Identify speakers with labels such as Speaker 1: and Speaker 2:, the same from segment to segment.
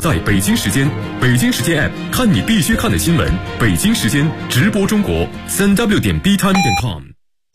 Speaker 1: 在北京时间，北京时间 App 看你必须看的新闻，北京时间直播中国，3w.btime.com。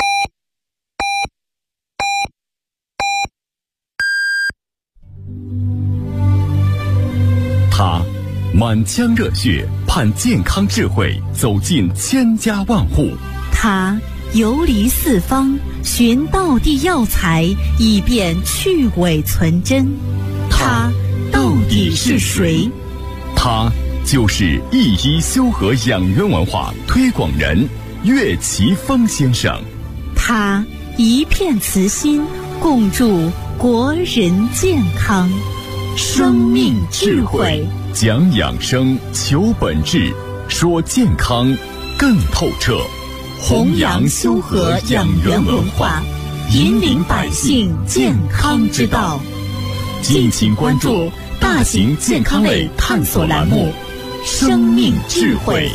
Speaker 1: 他满腔热血盼健康智慧走进千家万户，
Speaker 2: 他游离四方寻道地药材，以便去伪存真。他到底是谁？
Speaker 1: 他就是一一修和养元文化推广人岳奇峰先生。
Speaker 2: 他一片慈心，共筑国人健康。生命智慧，
Speaker 1: 讲养生，求本质，说健康更透彻。
Speaker 2: 弘扬修和养元文化，引领百姓健康之道。
Speaker 1: 敬请关注大型健康类探索栏目《生命智慧》。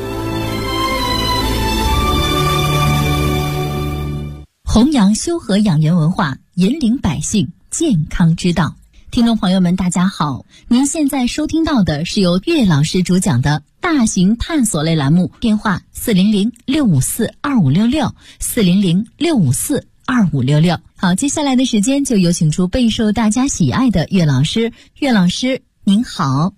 Speaker 2: 弘扬修和养元文化，引领百姓健康之道。听众朋友们大家好，您现在收听到的是由岳老师主讲的大型探索类栏目，电话400-654-2566 400-654-2566。好，接下来的时间就有请出备受大家喜爱的岳老师。岳老师您好。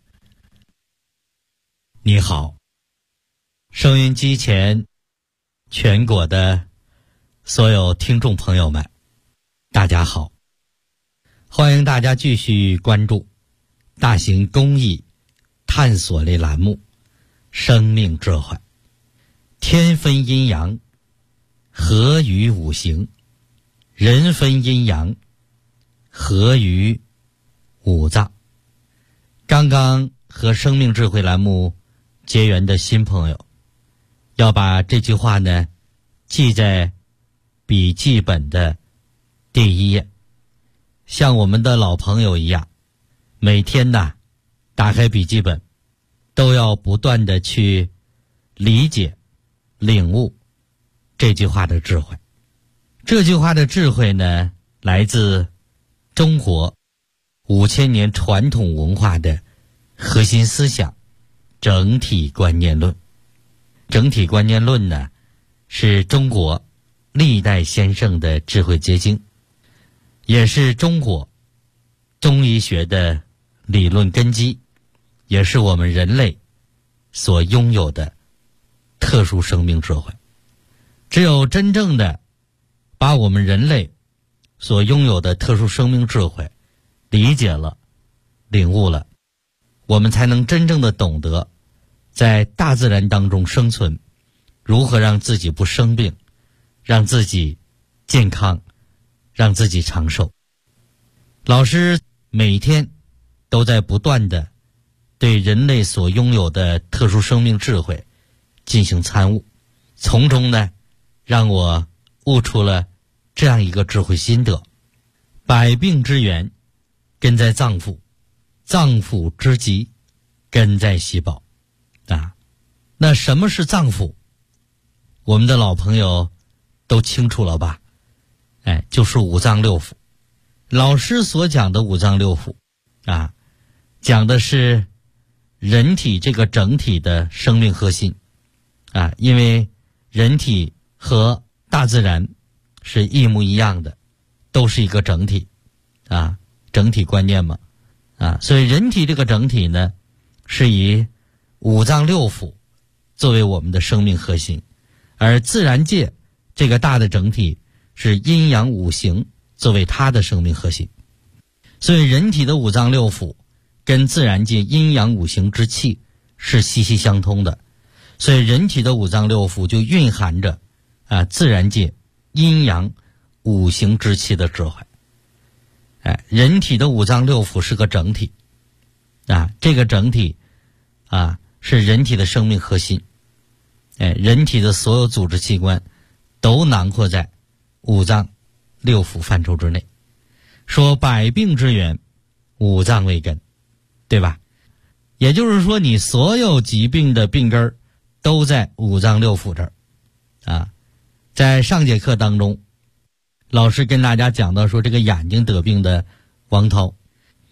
Speaker 3: 你好，收音机前全国的所有听众朋友们大家好，欢迎大家继续关注大型公益探索类栏目《生命智慧》。天分阴阳，合于五行；人分阴阳，合于五脏。刚刚和生命智慧栏目结缘的新朋友，要把这句话呢记在笔记本的第一页，像我们的老朋友一样，每天呢打开笔记本，都要不断的去理解领悟这句话的智慧。这句话的智慧呢，来自中国5000年传统文化的核心思想整体观念论。整体观念论呢，是中国历代先生的智慧结晶，也是中国中医学的理论根基，也是我们人类所拥有的特殊生命智慧。只有真正的把我们人类所拥有的特殊生命智慧理解了、领悟了，我们才能真正的懂得在大自然当中生存，如何让自己不生病，让自己健康，让自己长寿。老师每天都在不断的对人类所拥有的特殊生命智慧进行参悟，从中呢让我悟出了这样一个智慧心得：百病之源根在脏腑，脏腑之疾根在细胞。那什么是脏腑？我们的老朋友都清楚了吧？就是五脏六腑。老师所讲的五脏六腑讲的是人体这个整体的生命核心因为人体和大自然是一模一样的，都是一个整体整体观念嘛所以人体这个整体呢，是以五脏六腑作为我们的生命核心，而自然界这个大的整体是阴阳五行作为它的生命核心。所以人体的五脏六腑跟自然界阴阳五行之气是息息相通的，所以人体的五脏六腑就蕴含着自然界阴阳五行之气的智慧。人体的五脏六腑是个整体这个整体是人体的生命核心。人体的所有组织器官都囊括在五脏六腑范畴之内。说百病之源，五脏为根，对吧？也就是说，你所有疾病的病根儿都在五脏六腑这儿在上节课当中，老师跟大家讲到说，这个眼睛得病的王涛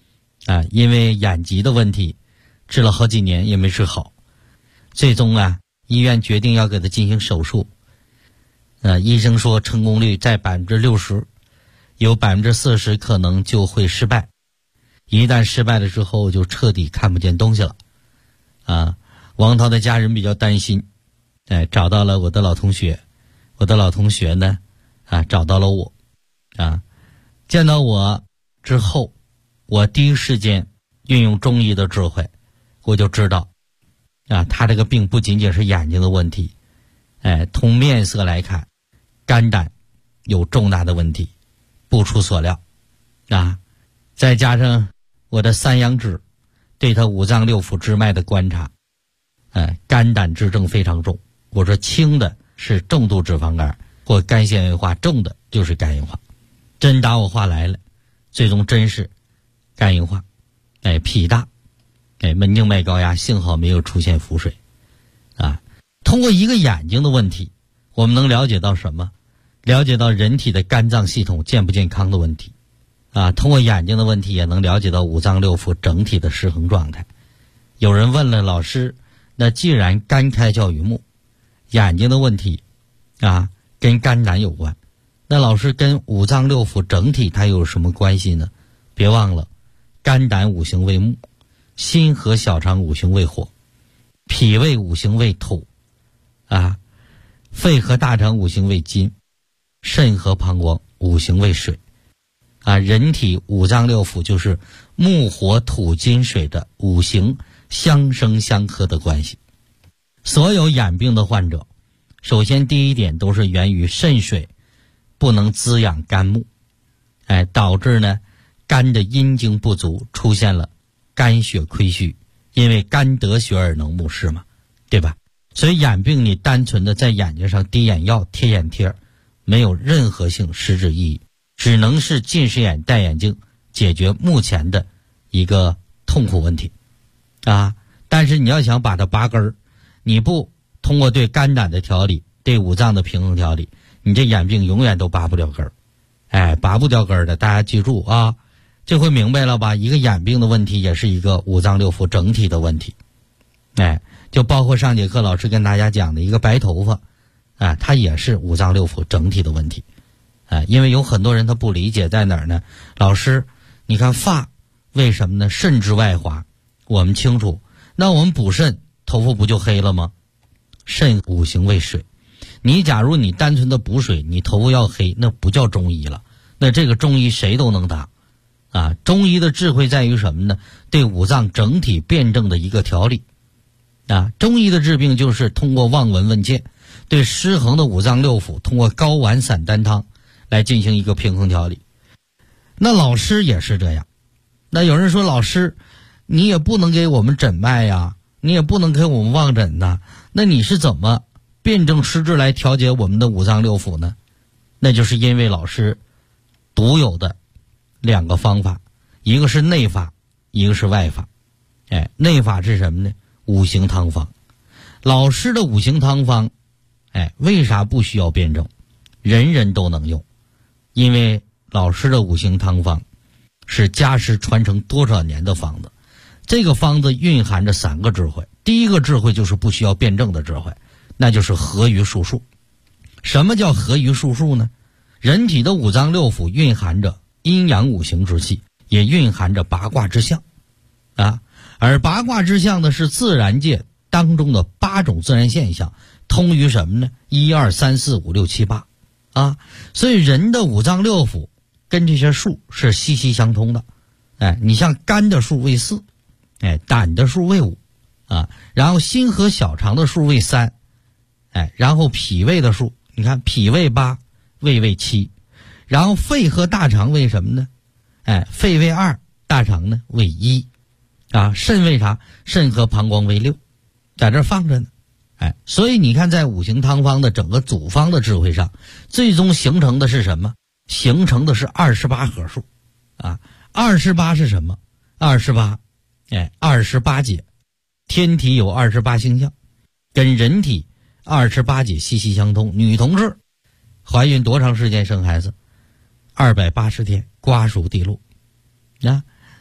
Speaker 3: 因为眼疾的问题治了好几年也没治好，最终医院决定要给他进行手术。医生说成功率在 60%， 有 40% 可能就会失败，一旦失败了之后就彻底看不见东西了。王涛的家人比较担心，找到了我的老同学，我的老同学呢找到了我，见到我之后，我第一时间运用中医的智慧，我就知道他这个病不仅仅是眼睛的问题，从面色来看，肝胆有重大的问题，不出所料再加上我的三阳指对他五脏六腑支脉的观察，肝胆之症非常重。我说轻的是重度脂肪肝或肝纤维化，重的就是肝硬化。真打我话来了，最终真是肝硬化，脾大，门静脉高压，幸好没有出现腹水。通过一个眼睛的问题，我们能了解到什么？了解到人体的肝脏系统健不健康的问题。通过眼睛的问题也能了解到五脏六腑整体的失衡状态。有人问了老师，那既然肝开窍于目，眼睛的问题跟肝胆有关，那老师跟五脏六腑整体它有什么关系呢？别忘了，肝胆五行为木，心和小肠五行为火，脾胃五行为土，肺和大肠五行为金，肾和膀胱五行为水。人体五脏六腑就是木火土金水的五行相生相克的关系。所有眼病的患者，首先第一点都是源于肾水不能滋养肝木，导致呢肝的阴精不足，出现了肝血亏虚，因为肝得血而能目视嘛，对吧？所以眼病你单纯的在眼睛上滴眼药贴眼贴，没有任何性实质意义，只能是近视眼戴眼镜解决目前的一个痛苦问题但是你要想把它拔根儿，你不通过对肝胆的调理，对五脏的平衡调理，你这眼病永远都拔不了根儿。拔不掉根儿的，大家记住这回明白了吧？一个眼病的问题也是一个五脏六腑整体的问题。就包括上节课老师跟大家讲的一个白头发它也是五脏六腑整体的问题。因为有很多人他不理解在哪儿呢？老师你看发为什么呢？肾之外滑，我们清楚，那我们补肾头发不就黑了吗？肾五行为水，你假如你单纯的补水，你头发要黑，那不叫中医了，那这个中医谁都能打中医的智慧在于什么呢？对五脏整体辩证的一个调理中医的治病就是通过望闻问切，对失衡的五脏六腑通过高丸散丹汤来进行一个平衡调理。那老师也是这样。那有人说老师你也不能给我们诊脉呀，你也不能给我们望诊呐，那你是怎么辩证施治来调节我们的五脏六腑呢？那就是因为老师独有的两个方法，一个是内法，一个是外法。内法是什么呢？五行汤方。老师的五行汤方为啥不需要辩证？人人都能用，因为老师的五行汤方是家师传承多少年的方子。这个方子蕴含着3个智慧。第一个智慧就是不需要辩证的智慧，那就是合于术数。什么叫合于术数呢？人体的五脏六腑蕴含着阴阳五行之气，也蕴含着八卦之象而八卦之象呢是自然界当中的8种自然现象，通于什么呢？1、2、3、4、5、6、7、8所以人的五脏六腑跟这些数是息息相通的。你像肝的数为4，胆的数为5然后心和小肠的数为3，然后脾胃的数，你看脾胃8，胃为7，然后肺和大肠为什么呢？肺为2，大肠呢为1肾为啥？肾和膀胱为6，在这放着呢。所以你看在五行汤方的整个组方的智慧上，最终形成的是什么？形成的是28合数28是什么？28 28节，天体有28星象，跟人体28节息息相通。女同志怀孕多长时间生孩子？280天，瓜熟蒂落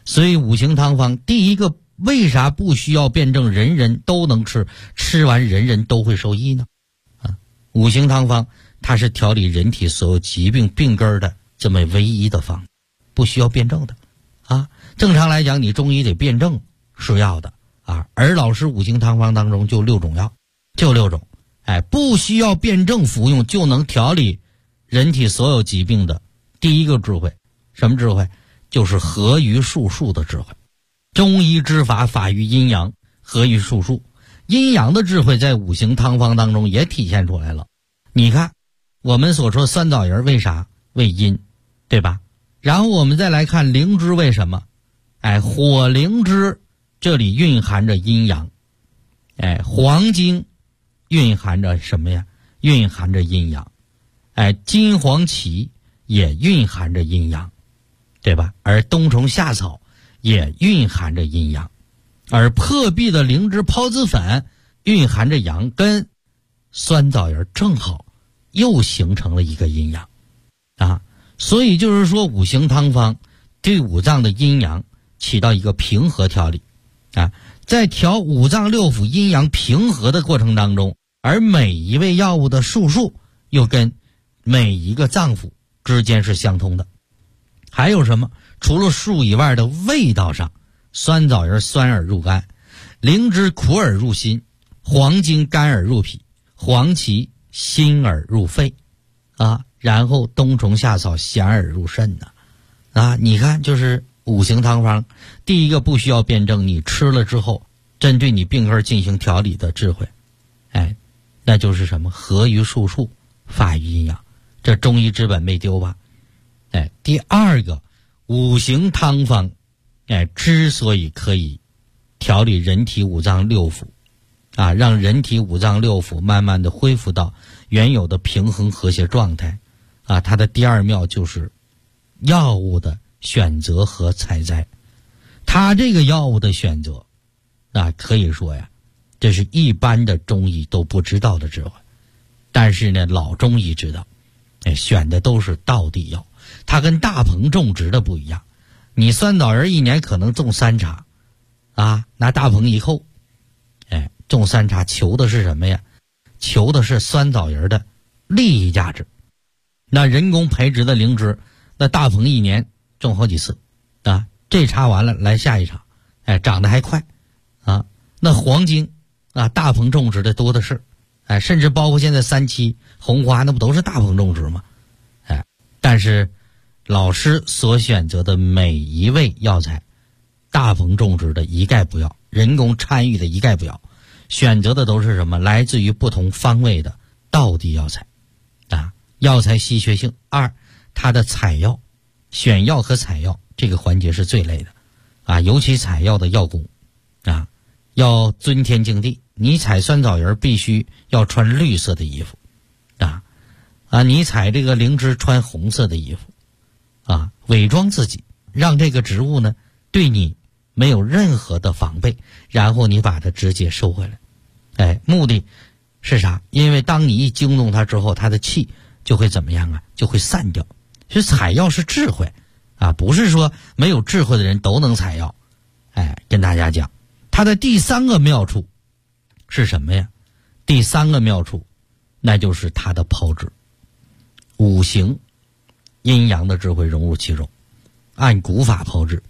Speaker 3: 所以五行汤方第一个为啥不需要辩证，人人都能吃，吃完人人都会受益呢？五行汤方它是调理人体所有疾病病根的这么唯一的方，不需要辩证的正常来讲，你中医得辩证是要的而老师五行汤方当中就6种药，就6种，不需要辩证服用就能调理人体所有疾病的第一个智慧，什么智慧？就是合于术数的智慧。中医之法，法于阴阳，合于术数。阴阳的智慧在五行汤方当中也体现出来了。你看我们所说酸枣仁为啥？为阴，对吧？然后我们再来看灵芝为什么？火灵芝这里蕴含着阴阳，黄精蕴含着什么呀？蕴含着阴阳。金黄芪也蕴含着阴阳，对吧？而冬虫夏草也蕴含着阴阳，而破壁的灵芝孢子粉蕴含着阳，跟酸枣仁正好又形成了一个阴阳所以就是说五行汤方对五脏的阴阳起到一个平和调理在调五脏六腑阴阳平和的过程当中，而每一味药物的术数又跟每一个脏腑之间是相通的。还有什么？除了术以外的味道上，酸枣仁酸而入肝，灵芝苦而入心，黄精甘而入脾，黄芪辛而入肺然后冬虫夏草咸而入肾你看就是五行汤方第一个不需要辩证，你吃了之后针对你病根进行调理的智慧那就是什么？合于术数，法于阴阳，这中医之本没丢吧？第二个，五行汤方之所以可以调理人体五脏六腑让人体五脏六腑慢慢的恢复到原有的平衡和谐状态它的第二妙就是药物的选择和采摘。它这个药物的选择可以说呀，这是一般的中医都不知道的智慧，但是呢老中医知道选的都是道地药。它跟大棚种植的不一样，你酸枣仁一年可能种3茬拿大棚一扣种3茬求的是什么呀？求的是酸枣仁的利益价值。那人工培植的灵芝，那大棚一年种好几次这茬完了来下一茬长得还快那黄精大棚种植的多的是甚至包括现在3七红花，那不都是大棚种植吗？但是老师所选择的每一味药材，大棚种植的一概不要，人工参与的一概不要，选择的都是什么？来自于不同方位的道地药材药材稀缺性。二，它的采药，选药和采药这个环节是最累的尤其采药的药工要尊天敬地。你采酸枣仁必须要穿绿色的衣服你采这个灵芝穿红色的衣服伪装自己，让这个植物呢对你没有任何的防备，然后你把它直接收回来目的是啥？因为当你一惊动它之后，它的气就会怎么样就会散掉。所以采药是智慧不是说没有智慧的人都能采药跟大家讲它的第三个妙处是什么呀？第三个妙处那就是它的炮制，五行阴阳的智慧融入其中，按古法炮制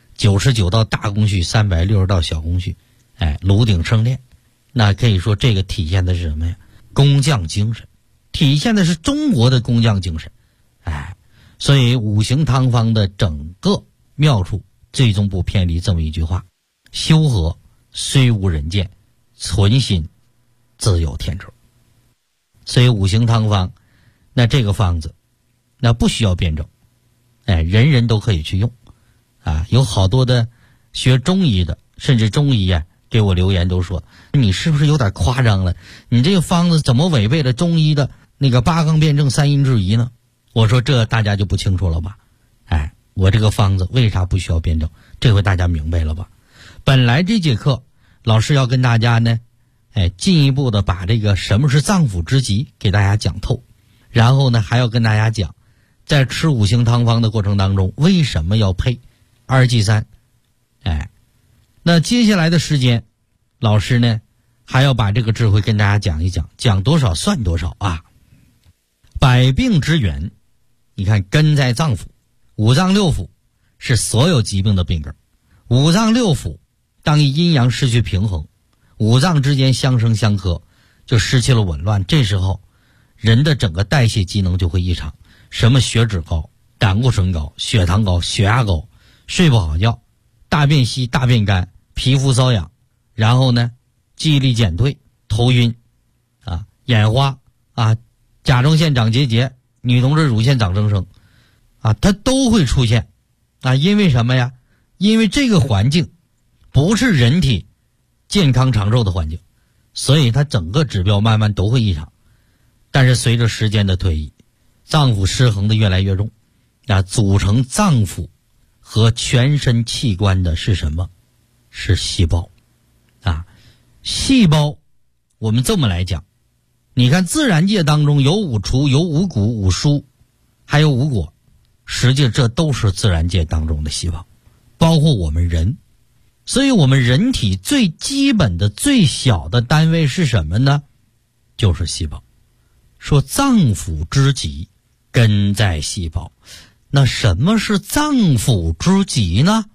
Speaker 3: ，99道大工序，360道小工序炉鼎生炼。那可以说这个体现的是什么呀？工匠精神，体现的是中国的工匠精神所以五行汤方的整个妙处最终不偏离这么一句话：修和虽无人见，存心自有天助。所以五行汤方那这个方子那不需要辩证人人都可以去用有好多的学中医的甚至中医给我留言都说，你是不是有点夸张了？你这个方子怎么违背了中医的那个八纲辩证三阴制宜呢？我说这大家就不清楚了吧我这个方子为啥不需要辩证？这回大家明白了吧？本来这节课老师要跟大家呢进一步的把这个什么是脏腑之疾给大家讲透，然后呢还要跟大家讲在吃五行汤方的过程当中为什么要配2G3 那接下来的时间，老师呢还要把这个智慧跟大家讲一讲，讲多少算多少啊。百病之源，你看根在脏腑，五脏六腑是所有疾病的病根。五脏六腑当一阴阳失去平衡，五脏之间相生相克，就失去了紊乱，这时候人的整个代谢机能就会异常，什么血脂高、胆固醇高、血糖高、血压高，睡不好觉，大便稀、大便干，皮肤瘙痒，然后呢记忆力减退，头晕眼花甲状腺长结节，女同志乳腺长增生它都会出现因为什么呀？因为这个环境不是人体健康长寿的环境，所以它整个指标慢慢都会异常。但是随着时间的推移，脏腑失衡的越来越重组成脏腑和全身器官的是什么？是细胞细胞我们这么来讲，你看自然界当中有五畜、有五谷、五蔬，还有五果，实际这都是自然界当中的细胞，包括我们人。所以我们人体最基本的最小的单位是什么呢？就是细胞。说脏腑之极，根在细胞。那什么是脏腑之极呢？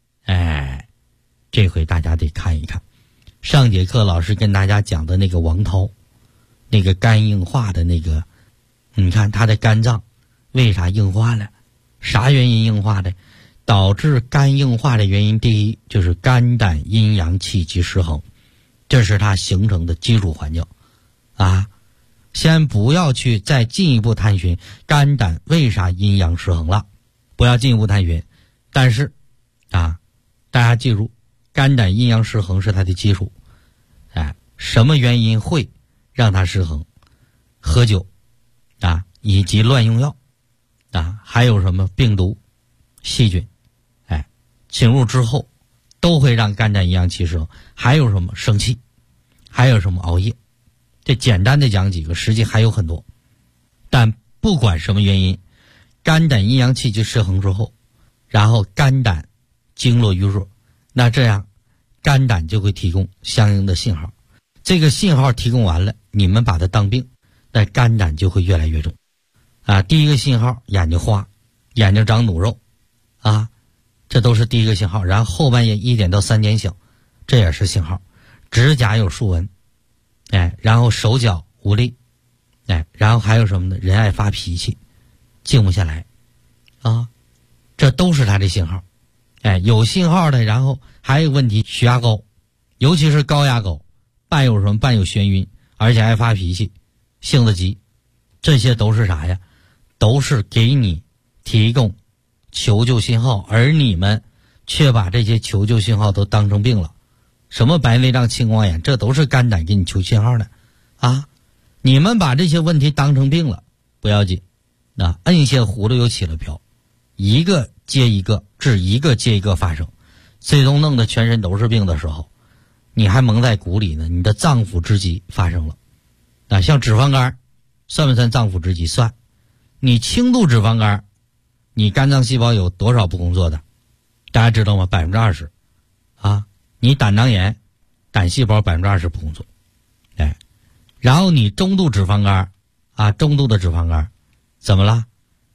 Speaker 3: 这回大家得看一看上节课老师跟大家讲的那个王涛，那个肝硬化的那个，你看他的肝脏为啥硬化了？啥原因硬化的？导致肝硬化的原因，第一就是肝胆阴阳气机失衡，这是它形成的基础环境先不要去再进一步探寻肝胆为啥阴阳失衡了，不要进一步探寻。但是大家记住，肝胆阴阳失衡是它的基础。什么原因会让它失衡？喝酒以及乱用药还有什么病毒、细菌侵入之后都会让肝胆阴阳气失衡。还有什么？生气，还有什么？熬夜。这简单的讲几个，实际还有很多。但不管什么原因，肝胆阴阳气机失衡之后，然后肝胆经络淤弱，那这样肝胆就会提供相应的信号。这个信号提供完了，你们把它当病，那肝胆就会越来越重第一个信号，眼睛花，眼睛长努肉这都是第一个信号。然后后半夜1点到3点醒，这也是信号。指甲有竖纹然后手脚无力然后还有什么呢？人爱发脾气，静不下来这都是他的信号有信号的。然后还有问题，血压高，尤其是高压高，伴有什么？伴有眩晕，而且爱发脾气，性子急，这些都是啥呀？都是给你提供求救信号，而你们却把这些求救信号都当成病了。什么白内障、青光眼，这都是肝胆给你求信号的你们把这些问题当成病了，不要紧摁下葫芦又起了瓢，一个接一个治，一个接一个发生，最终弄得全身都是病的时候，你还蒙在鼓里呢，你的脏腑之疾发生了像脂肪肝算不算脏腑之疾？算。你轻度脂肪肝，你肝脏细胞有多少不工作的？大家知道吗？20%你胆囊炎，胆细胞20%不工作然后你中度脂肪肝中度的脂肪肝怎么了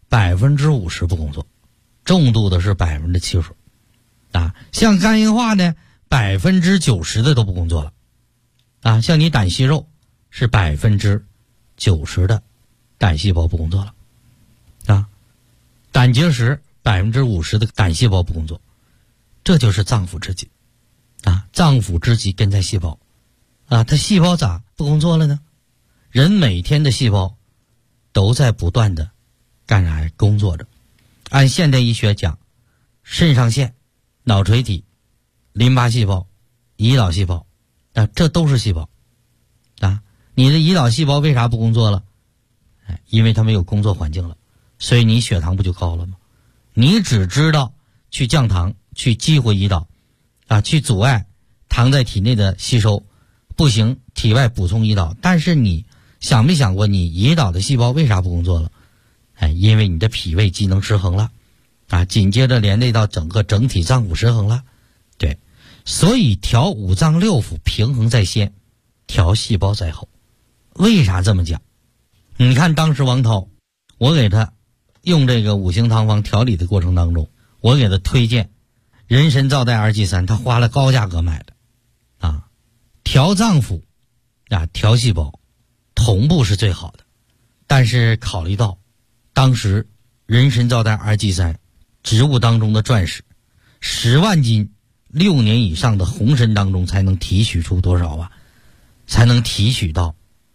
Speaker 3: ？50%不工作，重度的是70%像肝硬化呢90%的都不工作了像你胆息肉是90%的胆细胞不工作了胆结石50%的胆细胞不工作，这就是脏腑之疾脏腑之疾根在细胞它细胞咋不工作了呢？人每天的细胞都在不断的干啥呀？工作着。按现代医学讲，肾上腺、脑垂体、淋巴细胞、胰岛细胞这都是细胞你的胰岛细胞为啥不工作了？因为它没有工作环境了，所以你血糖不就高了吗？你只知道去降糖，去激活胰岛去阻碍糖在体内的吸收，不行体外补充胰岛。但是你想没想过，你胰岛的细胞为啥不工作了？因为你的脾胃机能失衡了紧接着连累到整体脏腑失衡了， 对，所以调五脏六腑平衡在先，调细胞在后。为啥这么讲？你看当时王涛，我给他用这个五行汤方调理的过程当中，我给他推荐人参皂苷2G3，他花了高价格买的啊。调脏腑啊，调细胞同步是最好的。但是考虑到当时人参皂苷2G3植物当中的钻石，10万斤6年以上的红参当中才能提取出多少啊？才能提取到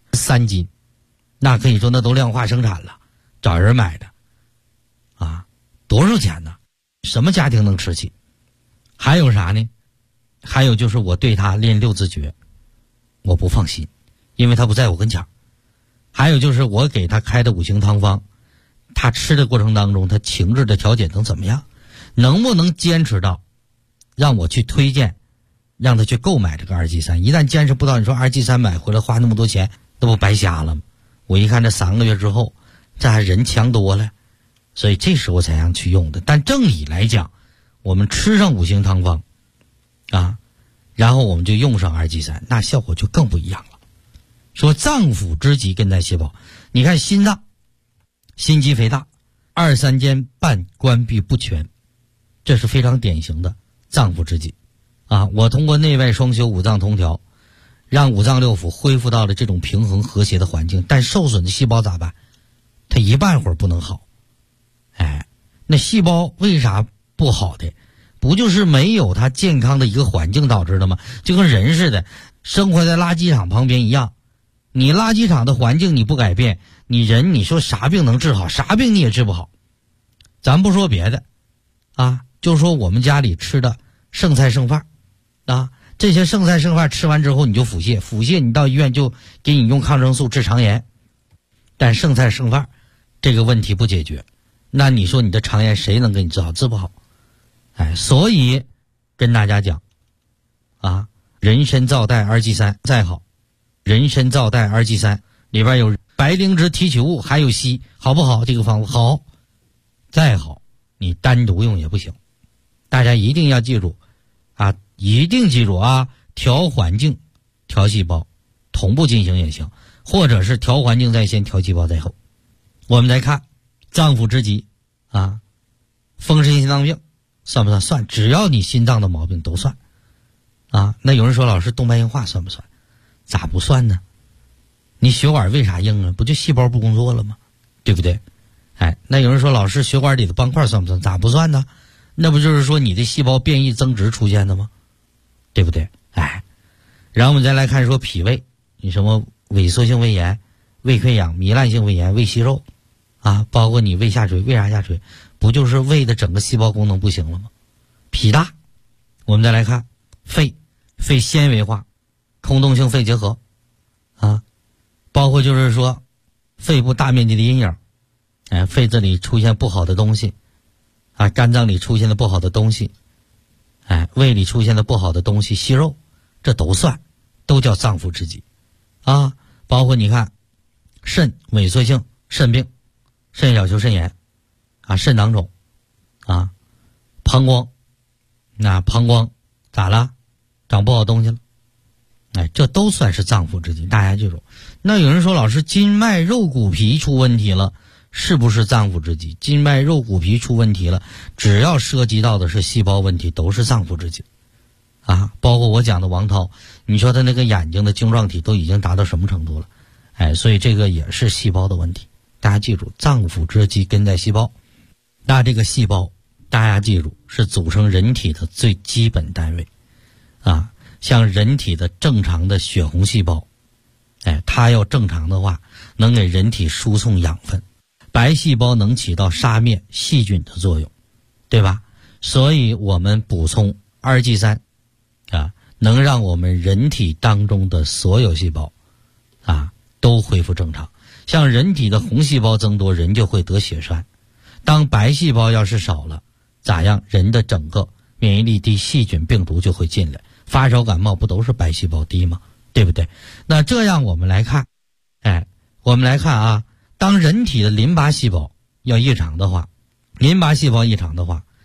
Speaker 3: 3斤，那可以说那都量化生产了，找人买的啊，多少钱呢？什么家庭能吃起？还有啥呢？还有就是我对他练六字诀我不放心，因为他不在我跟前。还有就是我给他开的五行汤方，他吃的过程当中他情志的调节能怎么样？能不能坚持到让我去推荐让他去购买这个2G3？一旦坚持不到，你说2G3买回来花那么多钱，那不白瞎了吗？我一看这3个月之后，这还人强多了，所以这时候才让去用的。但正理来讲，我们吃上五行汤方啊，然后我们就用上2G3，那效果就更不一样了。说脏腑之疾根在细胞，你看心脏心肌肥大，2、3间半关闭不全，这是非常典型的脏腑之疾啊。我通过内外双修五脏通调，让五脏六腑恢复到了这种平衡和谐的环境，但受损的细胞咋办？它一半会儿不能好。那细胞为啥不好的？不就是没有它健康的一个环境导致的吗？就跟人似的，生活在垃圾场旁边一样，你垃圾场的环境你不改变，你人你说啥病能治好？啥病你也治不好。咱不说别的啊，就说我们家里吃的剩菜剩饭啊，这些剩菜剩饭吃完之后你就腹泻你到医院就给你用抗生素治肠炎，但剩菜剩饭这个问题不解决，那你说你的肠炎谁能给你治好？治不好。所以跟大家讲啊，人参皂苷2G3再好，人参皂苷2G3里边有白灵芝提取物，还有硒，好不好？这个方法好，再好你单独用也不行。大家一定要记住啊，一定记住啊，调环境调细胞同步进行也行，或者是调环境在先，调细胞在后。我们来看脏腑之疾啊，风湿心脏病算不算？算，只要你心脏的毛病都算啊。那有人说老师动脉硬化算不算？咋不算呢？你血管为啥硬啊？不就细胞不工作了吗？对不对？那有人说老师血管里的斑块算不算？咋不算呢？那不就是说你的细胞变异增殖出现的吗？对不对？然后我们再来看说脾胃，你什么萎缩性胃炎、胃溃疡、糜烂性胃炎、胃息肉啊，包括你胃下垂，为啥下垂？不就是胃的整个细胞功能不行了吗？脾大，我们再来看肺纤维化、空洞性肺结核啊，包括就是说肺部大面积的阴影，肺子里出现不好的东西啊，肝脏里出现的不好的东西，胃里出现的不好的东西，息肉，这都算，都叫脏腑之疾啊。包括你看肾萎缩性肾病、肾小球肾炎啊，肾囊肿啊，膀胱，那膀胱咋了？长不好东西了，这都算是脏腑之疾，大家记住。那有人说老师筋脉肉骨皮出问题了，是不是脏腑之疾？筋脉肉骨皮出问题了，只要涉及到的是细胞问题，都是脏腑之疾啊。包括我讲的王涛，你说他那个眼睛的晶状体都已经达到什么程度了？所以这个也是细胞的问题。大家记住，脏腑之疾根在细胞。那这个细胞大家记住是组成人体的最基本单位啊。像人体的正常的血红细胞，它要正常的话能给人体输送养分，白细胞能起到杀灭细菌的作用，对吧？所以我们补充2G3啊，能让我们人体当中的所有细胞啊都恢复正常。像人体的红细胞增多，人就会得血栓。当白细胞要是少了，咋样？人的整个免疫力低，细菌病毒就会进来，发烧感冒不都是白细胞低吗？对不对？那这样我们来看，我们来看啊，当人体的淋巴细胞要异常的话，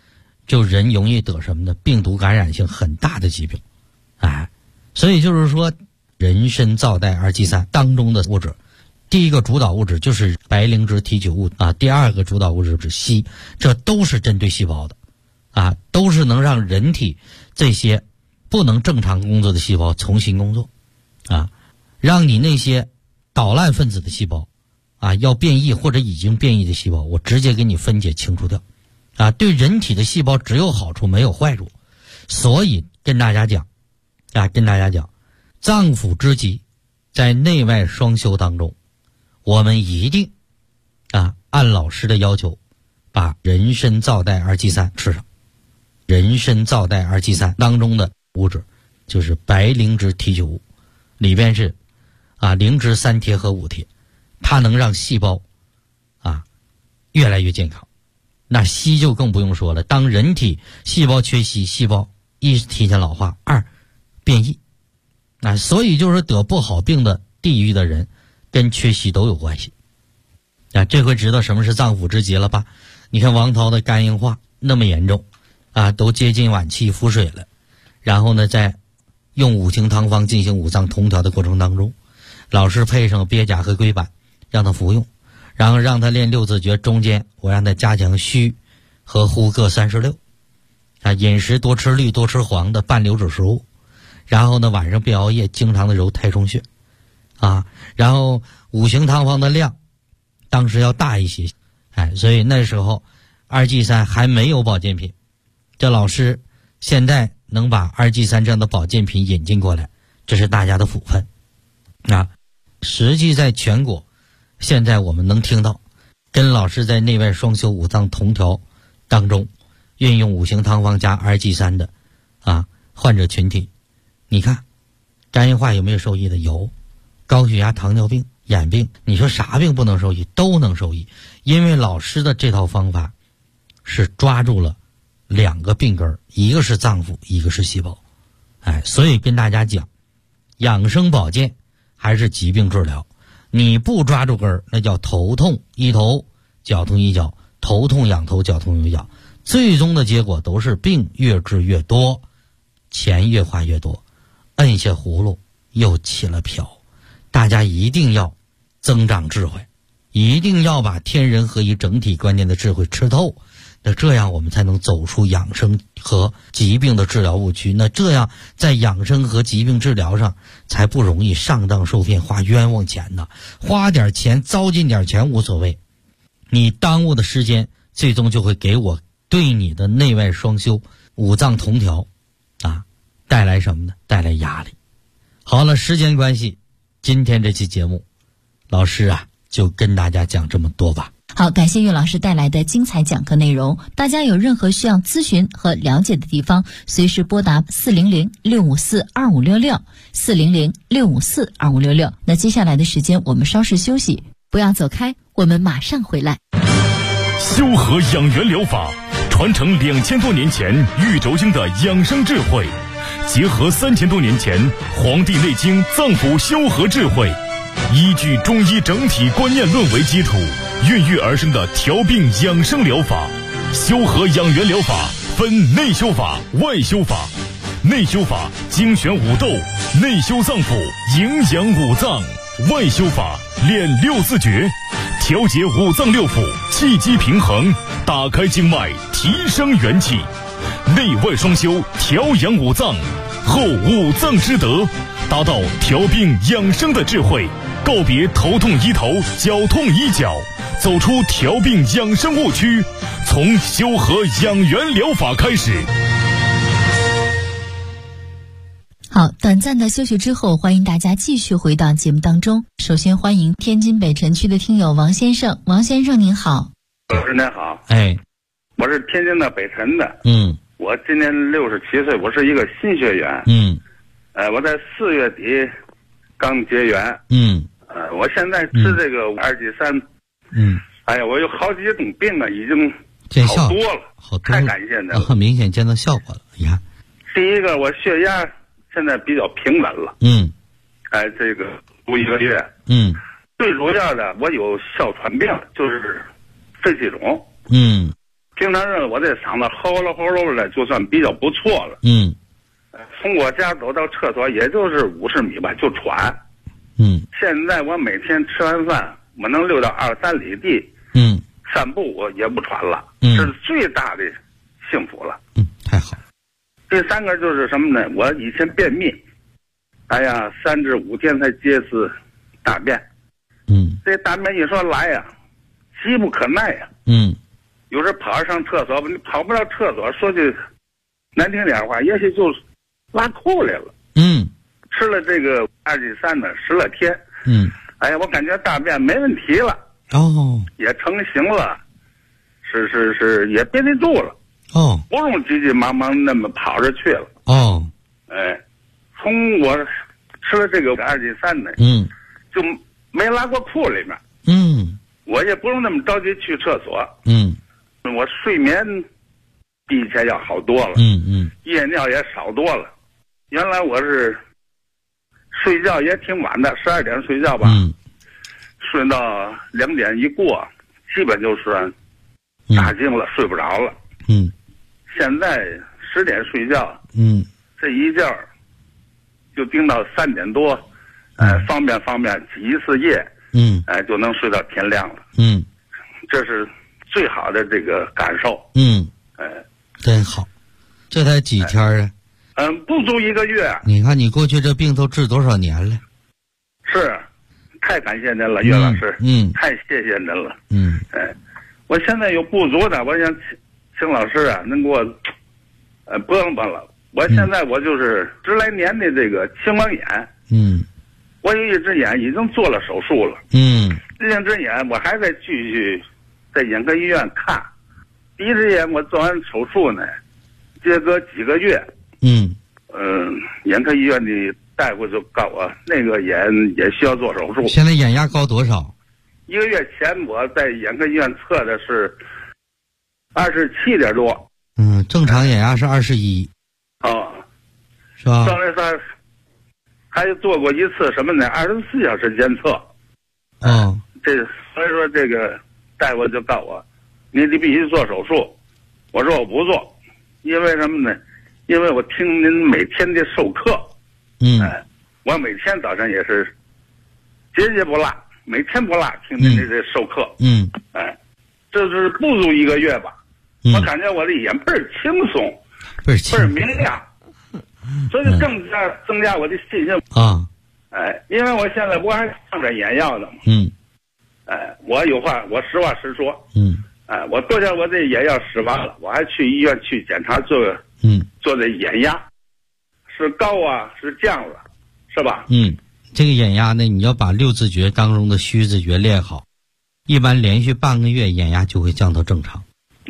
Speaker 3: 就人容易得什么呢？病毒感染性很大的疾病，所以就是说，人参皂苷二烯3当中的物质，第一个主导物质就是白灵芝提取物第二个主导物质是硒，这都是针对细胞的都是能让人体这些不能正常工作的细胞重新工作让你那些捣烂分子的细胞要变异或者已经变异的细胞，我直接给你分解清除掉对人体的细胞只有好处没有坏处。所以跟大家讲脏腑之疾在内外双修当中，我们一定按老师的要求把人参皂苷二烯3吃上。人参皂苷二烯3当中的物质就是白灵芝提取物，里边是灵芝3萜和5萜，它能让细胞越来越健康。那硒就更不用说了，当人体细胞缺硒，细胞一是提前老化，二变异所以就是得不好病的地域的人跟缺硒都有关系这回知道什么是脏腑之疾了吧？你看王涛的肝硬化那么严重都接近晚期腹水了，然后呢在用五行汤方进行五脏同调的过程当中，老师配上鳖甲和龟板让他服用，然后让他练六字诀，中间我让他加强虚和呼各36饮食多吃绿多吃黄的半流质食物，然后呢晚上别熬夜，经常的揉太冲穴然后五行汤方的量当时要大一些所以那时候二烯3还没有保健品，这老师现在能把二烯3这样的保健品引进过来，这是大家的福分实际在全国现在我们能听到跟老师在内外双修五脏同调当中运用五行汤方加二烯3的患者群体，你看肝硬化有没有受益的？有。高血压、糖尿病、眼病，你说啥病不能受益？都能受益，因为老师的这套方法是抓住了2个病根，一个是脏腑，一个是细胞所以跟大家讲，养生保健还是疾病治疗，你不抓住根儿，那叫头痛医头，脚痛医脚，头痛养头，脚痛医脚，最终的结果都是病越治越多，钱越花越多，摁下葫芦又起了瓢。大家一定要增长智慧，一定要把天人合一整体观念的智慧吃透，那这样我们才能走出养生和疾病的治疗误区，那这样在养生和疾病治疗上才不容易上当受骗，花冤枉钱呢。花点钱糟践点钱无所谓，你耽误的时间最终就会给我对你的内外双修五脏同调带来什么呢？带来压力。好了，时间关系，今天这期节目老师就跟大家讲这么多吧。
Speaker 2: 好，感谢岳老师带来的精彩讲课内容。大家有任何需要咨询和了解的地方，随时拨打400-654-2566，400-654-2566。那接下来的时间我们稍事休息，不要走开，我们马上回来。
Speaker 1: 修和养元疗法传承2000多年前玉轴经的养生智慧，结合3000多年前《黄帝内经》脏腑修和智慧，依据中医整体观念论为基础，孕育而生的调病养生疗法。修和养元疗法分内修法、外修法。内修法精选五斗，内修脏腑，营养五脏；外修法练六字诀，调节五脏六腑，气机平衡，打开经脉，提升元气。内外双修，调养五脏，后五脏之德，达到调病养生的智慧，告别头痛医头，脚痛医脚，走出调病养生误区，从修和养元疗法开始。
Speaker 2: 好，短暂的休息之后，欢迎大家继续回到节目当中。首先欢迎天津北辰区的听友王先生，王先生您好。
Speaker 4: 老师您好，我是天津的北辰的，我今年67岁，我是一个新学员，我在4月底刚结缘，我现在吃这个二烯3，哎呀，我有好几种病已经好多了，太感谢您了，
Speaker 3: 很明显见到效果了。你看，
Speaker 4: 第一个我血压现在比较平稳了，这个读1个月，最主要的我有哮喘病，就是肺气肿， 平常日我这嗓子吼喽的，就算比较不错了。从我家走到厕所也就是50米吧，就喘。现在我每天吃完饭，我能溜到2、3里地。散步我也不喘了。这是最大的幸福了。
Speaker 3: 太好。
Speaker 4: 第3个就是什么呢？我以前便秘，哎呀，3至5天才接次大便。这大便一说来呀，急不可耐呀。有时跑上厕所，你跑不到厕所，说句难听点话，也许就拉裤来了。吃了这个2G3呢，10来天。哎呀，我感觉大便没问题了。也成型了，是也憋得住了。不用急急忙忙那么跑着去了。从我吃了这个2G3呢，就没拉过裤里面。我也不用那么着急去厕所。我睡眠比以前要好多了。夜尿也少多了。原来我是睡觉也挺晚的，12点睡觉吧。睡到2点一过，基本就算打惊了，睡不着了。现在10点睡觉，这一觉就盯到3点多，方便挤一次夜，就能睡到天亮了。这是最好的这个感受。
Speaker 3: 真好。这才几天啊？
Speaker 4: 不足1个月。
Speaker 3: 你看你过去这病都治多少年了？
Speaker 4: 是。太感谢您了，岳老师。太谢谢您了。我现在有不足的，我想请老师啊，能给我帮帮了。我现在我就是10来年的这个青光眼。我有一只眼已经做了手术了。另一只眼我还在继续在眼科医院看。第一只眼我做完手术呢，接隔几个月。眼科医院的大夫就告我那个眼也需要做手术。
Speaker 3: 现在眼压高多少
Speaker 4: ？1个月前我在眼科医院测的是27点多。
Speaker 3: 正常眼压是21。是吧？
Speaker 4: 上来他还做过一次什么呢？24小时监测。所以说这个大夫就告我，你必须做手术。我说我不做，因为什么呢？因为我听您每天的授课。我每天早上也是节不落，每天不落听您的这授课。这是不足1个月吧。我感觉我的眼倍儿轻松，倍儿明亮，所以就更加增加我的信心。因为我现在不还上着眼药呢吗？我有话我实话实说。我昨天我这眼药使完了，我还去医院去检查做这眼压，是高啊是降了，是吧？
Speaker 3: 这个眼压呢，你要把6字诀当中的虚字诀练好，一般连续半个月眼压就会降到正常。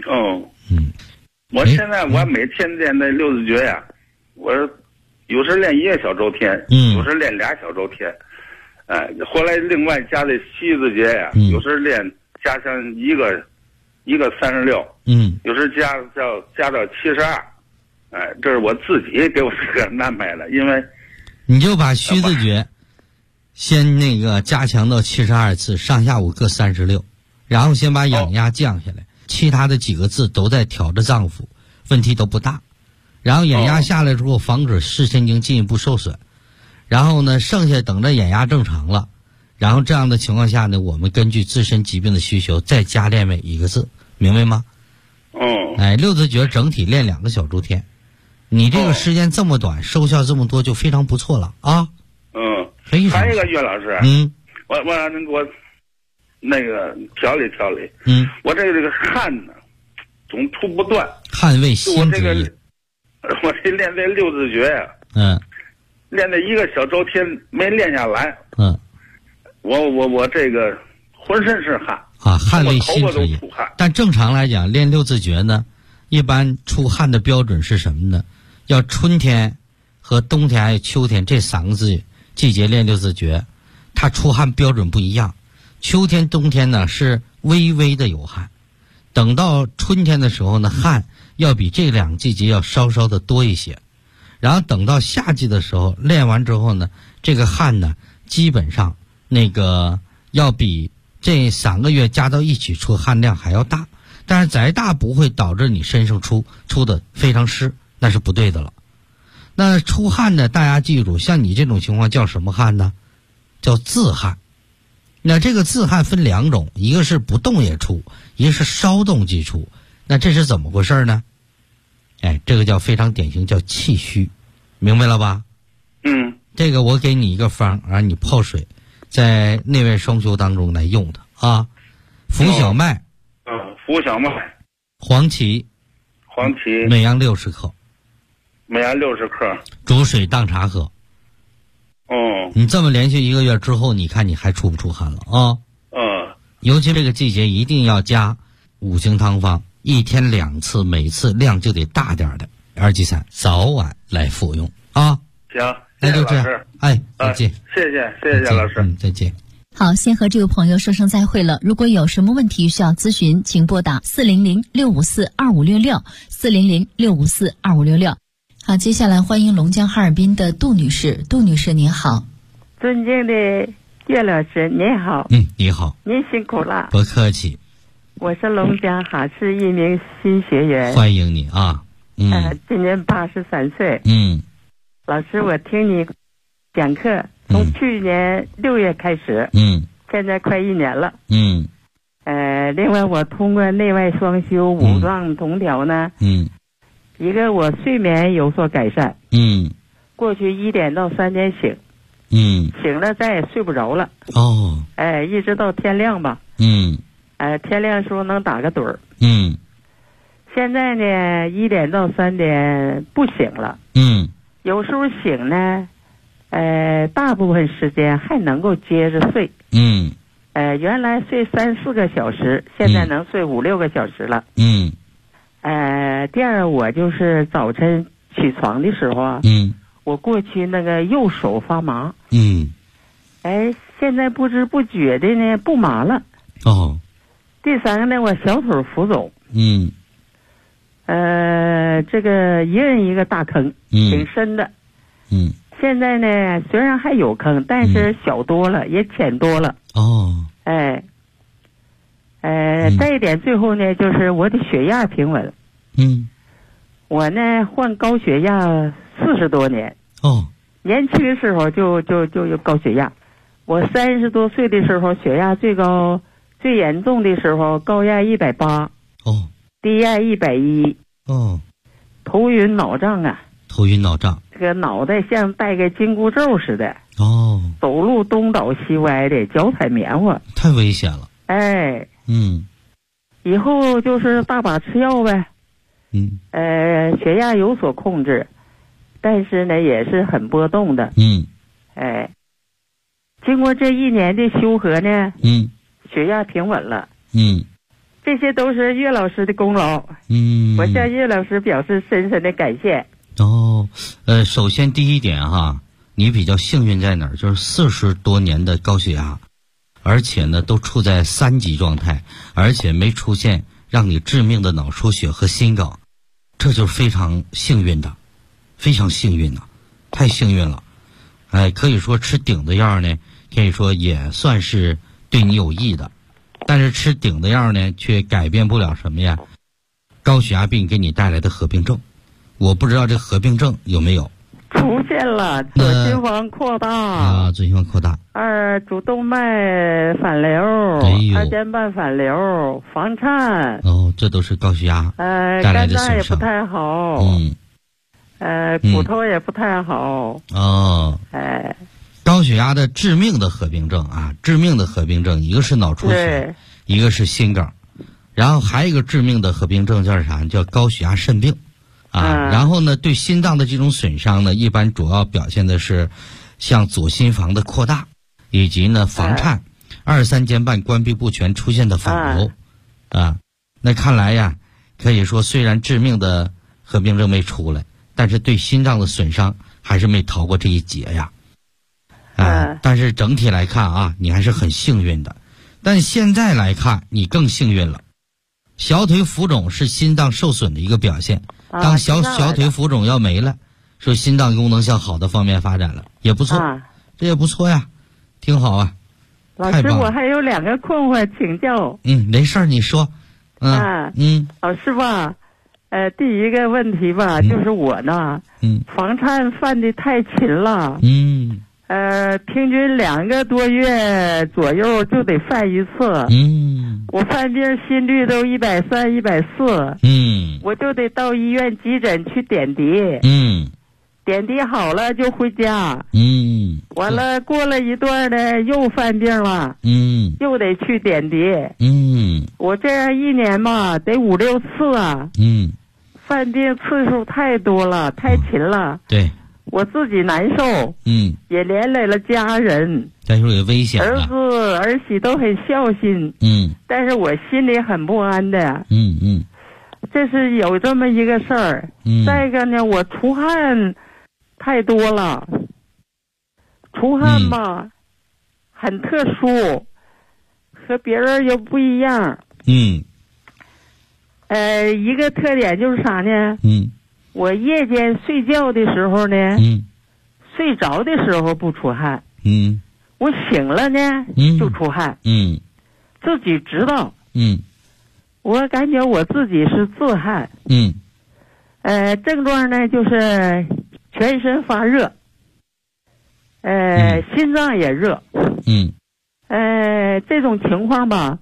Speaker 4: 我现在我每天练那6字诀呀，我有时练1个小周天，有时练2小周天。后来另外加的7字诀呀，有时练加上一个36，有时加到72。这是我自己给我这个安排的，因为
Speaker 3: 你就把虚字诀先那个加强到72次，上下午各36，然后先把眼压降下来，其他的几个字都在调着脏腑，问题都不大。然后眼压下来之后，防止视神经进一步受损。然后呢，剩下等着眼压正常了，然后这样的情况下呢，我们根据自身疾病的需求再加练每一个字，明白吗？6字诀整体练2个小周天。你这个时间这么短，收效这么多，就非常不错了啊！非常。
Speaker 4: 还有一个岳老师，我让您给我那个调理调理。我这个汗呢，总吐不断。
Speaker 3: 汗为心之液。
Speaker 4: 我这练这6字诀呀，练这1个小周天没练下来。我这个浑身是汗
Speaker 3: 汗为心之液。但正常来讲，练6字诀呢，一般出汗的标准是什么呢？要春天和冬天还有秋天这3个季节练6字诀，它出汗标准不一样。秋天冬天呢是微微的有汗，等到春天的时候呢，汗要比这2个季节要稍稍的多一些，然后等到夏季的时候练完之后呢，这个汗呢基本上那个要比这3个月加到一起出汗量还要大。 但是再大不会导致你身上出的非常湿，那是不对的了。那出汗呢，大家记住，像你这种情况叫什么汗呢？叫自汗。那这个自汗分两种，一个是不动也出，一个是稍动即出。那这是怎么回事呢？这个叫非常典型，叫气虚，明白了吧？这个我给你一个方，让你泡水，在内外双修当中来用的啊。浮小麦，
Speaker 4: 浮小麦，
Speaker 3: 黄芪，每样60克，煮水当茶喝。你这么连续1个月之后，你看你还出不出汗了啊？尤其这个季节一定要加5行汤方，1天2次，每次量就得大点的2剂3，早晚来服用啊。
Speaker 4: 行，
Speaker 3: 那就这样。再见。
Speaker 4: 谢谢老师。
Speaker 3: 再见。
Speaker 2: 好，先和这位朋友说声再会了。如果有什么问题需要咨询，请拨打400-654-2566，400-654-2566。好，接下来欢迎龙江哈尔滨的杜女士。杜女士您好。
Speaker 5: 尊敬的岳老师您好。
Speaker 3: 你好。
Speaker 5: 您辛苦了。
Speaker 3: 不客气。
Speaker 5: 我是龙江哈市一名新学员。
Speaker 3: 欢迎你啊。
Speaker 5: 今年83岁。老师，我听你讲课从去年6月开始，现在快1年了。另外我通过内外双修5脏同调呢，一个我睡眠有所改善，过去1点到3点醒，醒了再也睡不着了，一直到天亮吧，天亮时候能打个盹儿，现在呢1点到3点不醒了，有时候醒呢，大部分时间还能够接着睡，原来睡3-4个小时，现在能睡5-6个小时了，第二我就是早晨起床的时候啊，我过去那个右手发麻，现在不知不觉的呢不麻了，第3个呢我小腿浮肿，这个一人一个大坑，挺深的，现在呢虽然还有坑，但是小多了，也浅多了，再一点最后呢就是我的血压平稳，我呢患高血压40多年，年轻的时候就有高血压，我30多岁的时候血压最高最严重的时候高压180，低压110，头晕脑胀啊，这个脑袋像带个紧箍咒似的，走路东倒西歪的，脚踩棉花，
Speaker 3: 太危险了。
Speaker 5: 以后就是大把吃药呗，血压有所控制，但是呢也是很波动的，经过这1年的修和呢，血压平稳了，这些都是岳老师的功劳，我向岳老师表示深深的感谢。
Speaker 3: 首先第一点哈，你比较幸运在哪儿？就是40多年的高血压，而且呢都处在3级状态，而且没出现让你致命的脑出血和心梗，这就是非常幸运的，非常幸运的，太幸运了。可以说吃顶的药呢，可以说也算是对你有益的，但是吃顶的药呢，却改变不了什么呀？高血压病给你带来的合并症，我不知道这个合并症有没有
Speaker 5: 出现了，左心房扩大
Speaker 3: 左心房扩大
Speaker 5: ，2主动脉反流，2尖瓣反流，房颤，
Speaker 3: 这都是高血压带来的损伤，肝
Speaker 5: 脏也不太好，骨头也不太好，
Speaker 3: 高血压的致命的合并症啊，致命的合并症，一个是脑出血，一个是心梗，然后还有一个致命的合并症叫啥？叫高血压肾病。然后呢，对心脏的这种损伤呢，一般主要表现的是像左心房的扩大，以及呢房颤，2、3尖瓣关闭不全出现的反流，那看来呀，可以说虽然致命的合并症没出来，但是对心脏的损伤还是没逃过这一劫呀。但是整体来看啊，你还是很幸运的。但现在来看，你更幸运了。小腿浮肿是心脏受损的一个表现。当小腿浮肿要没了，说心脏功能向好的方面发展了，也不错，这也不错呀，挺好啊。
Speaker 5: 老师，我还有2个困惑请教。
Speaker 3: 没事儿，你说。
Speaker 5: 老师吧，第一个问题吧，就是我呢，房颤犯的太勤了，平均2个多月左右就得犯一次，我犯病心率都130、140，我就得到医院急诊去点滴，点滴好了就回家，完了过了一段呢又犯病了，又得去点滴，我这样一年嘛得5、6次啊，犯病次数太多了，太勤了，
Speaker 3: 对，
Speaker 5: 我自己难受，也连累了家人，
Speaker 3: 再说也危险了，
Speaker 5: 儿子儿媳都很孝心，但是我心里很不安的，这是有这么一个事儿，再一个呢，我出汗太多了，出汗吧，很特殊，和别人又不一样，一个特点就是啥呢？我夜间睡觉的时候呢，睡着的时候不出汗，我醒了呢，就出汗，自己知道，我感觉我自己是自汗，症状呢就是全身发热，心脏也热，这种情况吧，